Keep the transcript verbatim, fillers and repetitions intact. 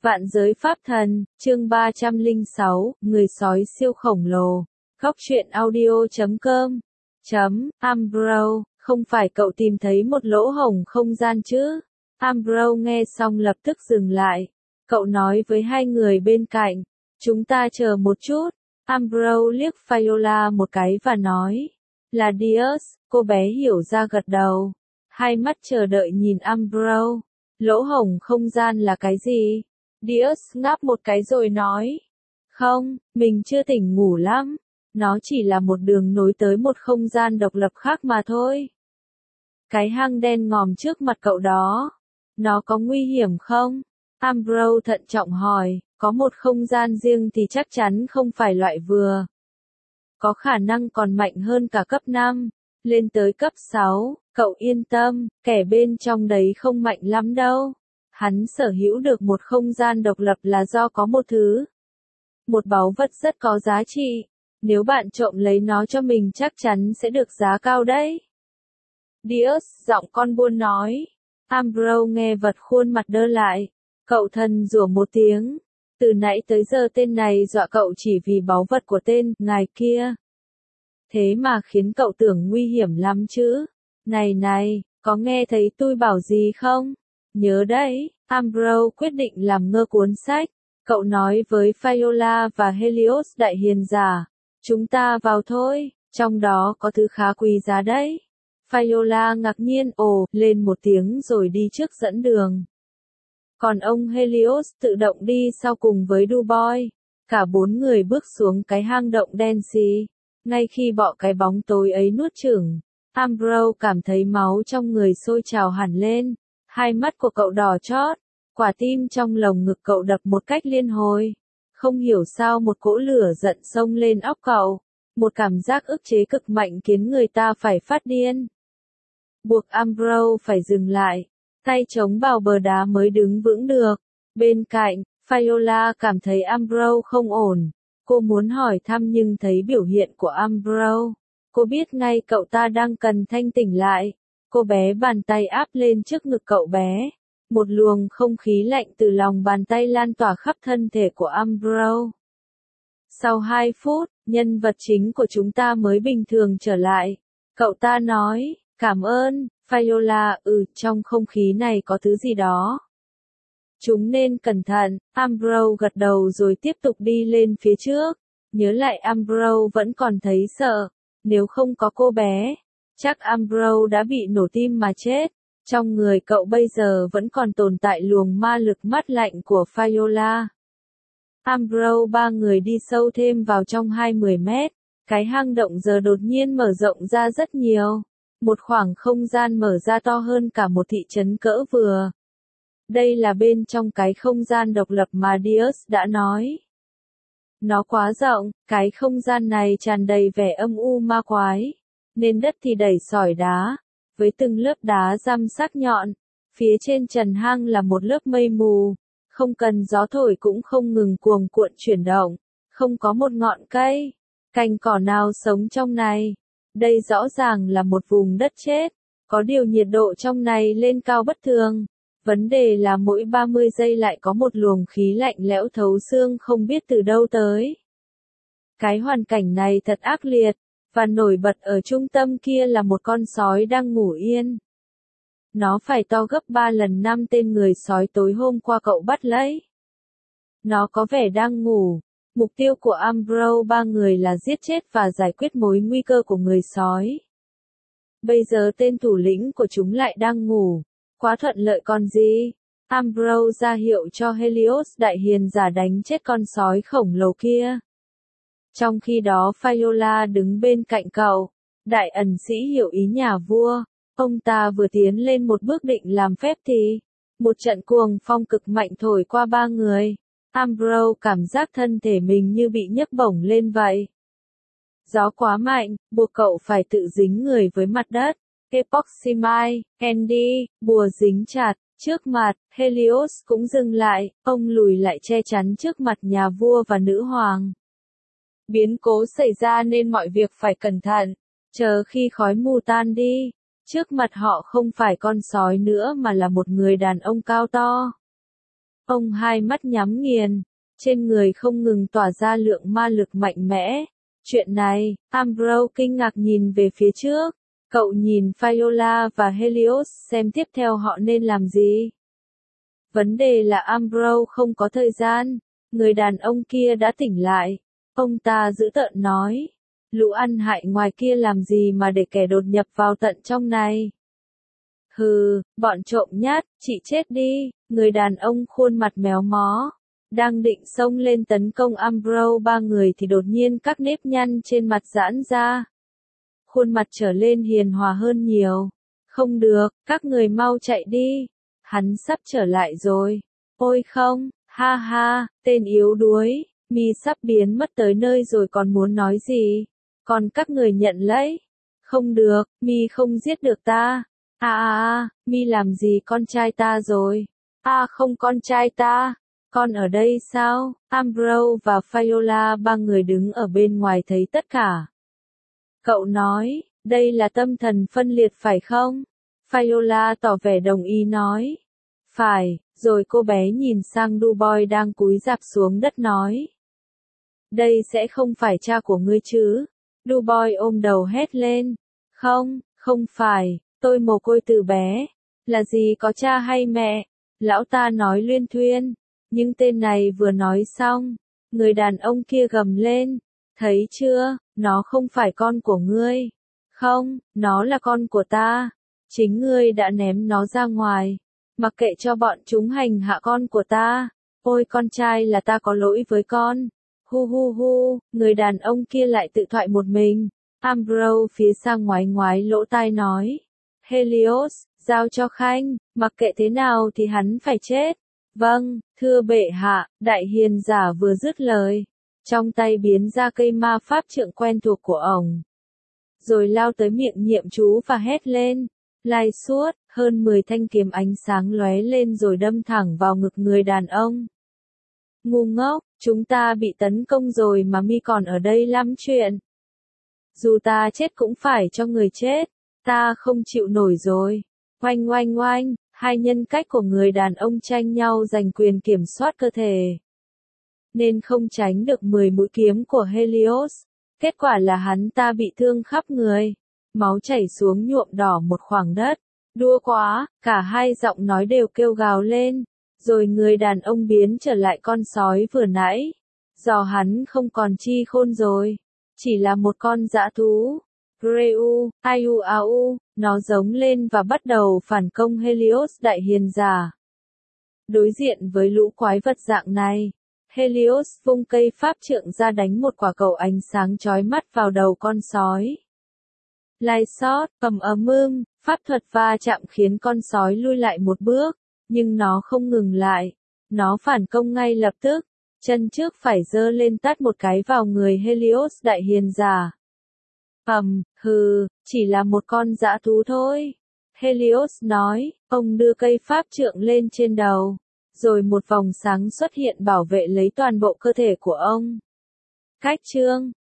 Vạn giới pháp thần, chương ba trăm lẻ sáu, người sói siêu khổng lồ. Góc truyện audio chấm com. Chấm, Ambrow, không phải cậu tìm thấy một lỗ hổng không gian chứ? Ambrow nghe xong lập tức dừng lại. Cậu nói với hai người bên cạnh, chúng ta chờ một chút. Ambrow liếc Viola một cái và nói, là Dios. Cô bé hiểu ra gật đầu. Hai mắt chờ đợi nhìn Ambrow. Lỗ hổng không gian là cái gì? Dios ngáp một cái rồi nói, không, mình chưa tỉnh ngủ lắm. Nó chỉ là một đường nối tới một không gian độc lập khác mà thôi. Cái hang đen ngòm trước mặt cậu đó, nó có nguy hiểm không? Ambrow thận trọng hỏi, có một không gian riêng thì chắc chắn không phải loại vừa. Có khả năng còn mạnh hơn cả cấp năm, lên tới cấp sáu, cậu yên tâm, kẻ bên trong đấy không mạnh lắm đâu. Hắn sở hữu được một không gian độc lập là do có một thứ. Một báu vật rất có giá trị. Nếu bạn trộm lấy nó cho mình chắc chắn sẽ được giá cao đấy. Dios, giọng con buôn nói. Ambrow nghe vật khuôn mặt đơ lại. Cậu thần rủa một tiếng. Từ nãy tới giờ tên này dọa cậu chỉ vì báu vật của tên ngài kia. Thế mà khiến cậu tưởng nguy hiểm lắm chứ. Này này, có nghe thấy tôi bảo gì không? Nhớ đấy, Ambrow quyết định làm ngơ cuốn sách. Cậu nói với Viola và Helios đại hiền giả, chúng ta vào thôi, trong đó có thứ khá quý giá đấy. Viola ngạc nhiên ồ lên một tiếng rồi đi trước dẫn đường. Còn ông Helios tự động đi sau cùng với Dubois. Cả bốn người bước xuống cái hang động đen xì. Ngay khi bọ cái bóng tối ấy nuốt chửng, Ambrow cảm thấy máu trong người sôi trào hẳn lên. Hai mắt của cậu đỏ chót, quả tim trong lồng ngực cậu đập một cách liên hồi. Không hiểu sao một cỗ lửa giận xông lên óc cậu, một cảm giác ức chế cực mạnh khiến người ta phải phát điên. Buộc Ambrow phải dừng lại, tay chống vào bờ đá mới đứng vững được. Bên cạnh, Viola cảm thấy Ambrow không ổn. Cô muốn hỏi thăm nhưng thấy biểu hiện của Ambrow. Cô biết ngay cậu ta đang cần thanh tỉnh lại. Cô bé bàn tay áp lên trước ngực cậu bé. Một luồng không khí lạnh từ lòng bàn tay lan tỏa khắp thân thể của Ambrow. Sau hai phút, nhân vật chính của chúng ta mới bình thường trở lại. Cậu ta nói, cảm ơn, Viola, ừ, trong không khí này có thứ gì đó. Chúng nên cẩn thận, Ambrow gật đầu rồi tiếp tục đi lên phía trước. Nhớ lại Ambrow vẫn còn thấy sợ. Nếu không có cô bé, chắc Ambrow đã bị nổ tim mà chết. Trong người cậu bây giờ vẫn còn tồn tại luồng ma lực mát lạnh của Viola. Ambrow ba người đi sâu thêm vào trong hai mươi mét. Cái hang động giờ đột nhiên mở rộng ra rất nhiều. Một khoảng không gian mở ra to hơn cả một thị trấn cỡ vừa. Đây là bên trong cái không gian độc lập mà Dios đã nói. Nó quá rộng, cái không gian này tràn đầy vẻ âm u ma quái. Nền đất thì đầy sỏi đá, với từng lớp đá răm sắc nhọn. Phía trên trần hang là một lớp mây mù, không cần gió thổi cũng không ngừng cuồng cuộn chuyển động. Không có một ngọn cây, cành cỏ nào sống trong này. Đây rõ ràng là một vùng đất chết. Có điều nhiệt độ trong này lên cao bất thường. Vấn đề là mỗi ba mươi giây lại có một luồng khí lạnh lẽo thấu xương không biết từ đâu tới. Cái hoàn cảnh này thật ác liệt, và nổi bật ở trung tâm kia là một con sói đang ngủ yên. Nó phải to gấp ba lần năm tên người sói tối hôm qua cậu bắt lấy. Nó có vẻ đang ngủ. Mục tiêu của Ambrow ba người là giết chết và giải quyết mối nguy cơ của người sói. Bây giờ tên thủ lĩnh của chúng lại đang ngủ. Quá thuận lợi còn gì. Ambrow ra hiệu cho Helios đại hiền giả đánh chết con sói khổng lồ kia. Trong khi đó Viola đứng bên cạnh cậu. Đại ẩn sĩ hiểu ý nhà vua. Ông ta vừa tiến lên một bước định làm phép thì một trận cuồng phong cực mạnh thổi qua ba người. Ambrow cảm giác thân thể mình như bị nhấc bổng lên vậy. Gió quá mạnh, buộc cậu phải tự dính người với mặt đất. Epoximai, Andy, bùa dính chặt, trước mặt, Helios cũng dừng lại, ông lùi lại che chắn trước mặt nhà vua và nữ hoàng. Biến cố xảy ra nên mọi việc phải cẩn thận, chờ khi khói mù tan đi. Trước mặt họ không phải con sói nữa mà là một người đàn ông cao to. Ông hai mắt nhắm nghiền, trên người không ngừng tỏa ra lượng ma lực mạnh mẽ. Chuyện này, Ambrose kinh ngạc nhìn về phía trước. Cậu nhìn Viola và Helios xem tiếp theo họ nên làm gì. Vấn đề là Ambrose không có thời gian. Người đàn ông kia đã tỉnh lại. Ông ta dữ tợn nói. Lũ ăn hại ngoài kia làm gì mà để kẻ đột nhập vào tận trong này. Hừ, bọn trộm nhát, chị chết đi. Người đàn ông khuôn mặt méo mó. Đang định xông lên tấn công Ambrose ba người thì đột nhiên các nếp nhăn trên mặt giãn ra. Khuôn mặt trở lên hiền hòa hơn nhiều. Không được, các người mau chạy đi. Hắn sắp trở lại rồi. Ôi không, ha ha, tên yếu đuối, mi sắp biến mất tới nơi rồi còn muốn nói gì. Còn các người nhận lấy. Không được, mi không giết được ta. À à à, mi làm gì con trai ta rồi. À không con trai ta. Con ở đây sao? Ambrose và Viola ba người đứng ở bên ngoài thấy tất cả. Cậu nói, đây là tâm thần phân liệt phải không? Viola tỏ vẻ đồng ý nói. Phải, rồi cô bé nhìn sang Dubois đang cúi rạp xuống đất nói. Đây sẽ không phải cha của ngươi chứ? Dubois ôm đầu hét lên. Không, không phải, tôi mồ côi từ bé. Là gì có cha hay mẹ? Lão ta nói luyên thuyên. Nhưng tên này vừa nói xong, người đàn ông kia gầm lên. Thấy chưa, nó không phải con của ngươi. Không, nó là con của ta. Chính ngươi đã ném nó ra ngoài. Mặc kệ cho bọn chúng hành hạ con của ta. Ôi con trai là ta có lỗi với con. Hu hu hu, người đàn ông kia lại tự thoại một mình. Ambrose phía sang ngoái ngoái lỗ tai nói. Helios, giao cho Khanh, mặc kệ thế nào thì hắn phải chết. Vâng, thưa bệ hạ, đại hiền giả vừa dứt lời. Trong tay biến ra cây ma pháp trượng quen thuộc của ổng. Rồi lao tới miệng nhiệm chú và hét lên. Lai suốt, hơn mười thanh kiếm ánh sáng lóe lên rồi đâm thẳng vào ngực người đàn ông. Ngu ngốc, chúng ta bị tấn công rồi mà mi còn ở đây lắm chuyện. Dù ta chết cũng phải cho người chết, ta không chịu nổi rồi. Oanh oanh oanh, hai nhân cách của người đàn ông tranh nhau giành quyền kiểm soát cơ thể. Nên không tránh được mười mũi kiếm của Helios. Kết quả là hắn ta bị thương khắp người. Máu chảy xuống nhuộm đỏ một khoảng đất. Đua quá, cả hai giọng nói đều kêu gào lên. Rồi người đàn ông biến trở lại con sói vừa nãy. Do hắn không còn chi khôn rồi. Chỉ là một con dã thú. Greu, Aiu Au, nó giống lên và bắt đầu phản công Helios đại hiền giả. Đối diện với lũ quái vật dạng này, Helios vung cây pháp trượng ra đánh một quả cầu ánh sáng chói mắt vào đầu con sói. Lai sót, ầm ầm ưm, pháp thuật va chạm khiến con sói lui lại một bước, nhưng nó không ngừng lại. Nó phản công ngay lập tức, chân trước phải giơ lên tát một cái vào người Helios đại hiền giả. Ầm, hừ, chỉ là một con dã thú thôi. Helios nói, ông đưa cây pháp trượng lên trên đầu. Rồi một vòng sáng xuất hiện bảo vệ lấy toàn bộ cơ thể của ông. Cách chương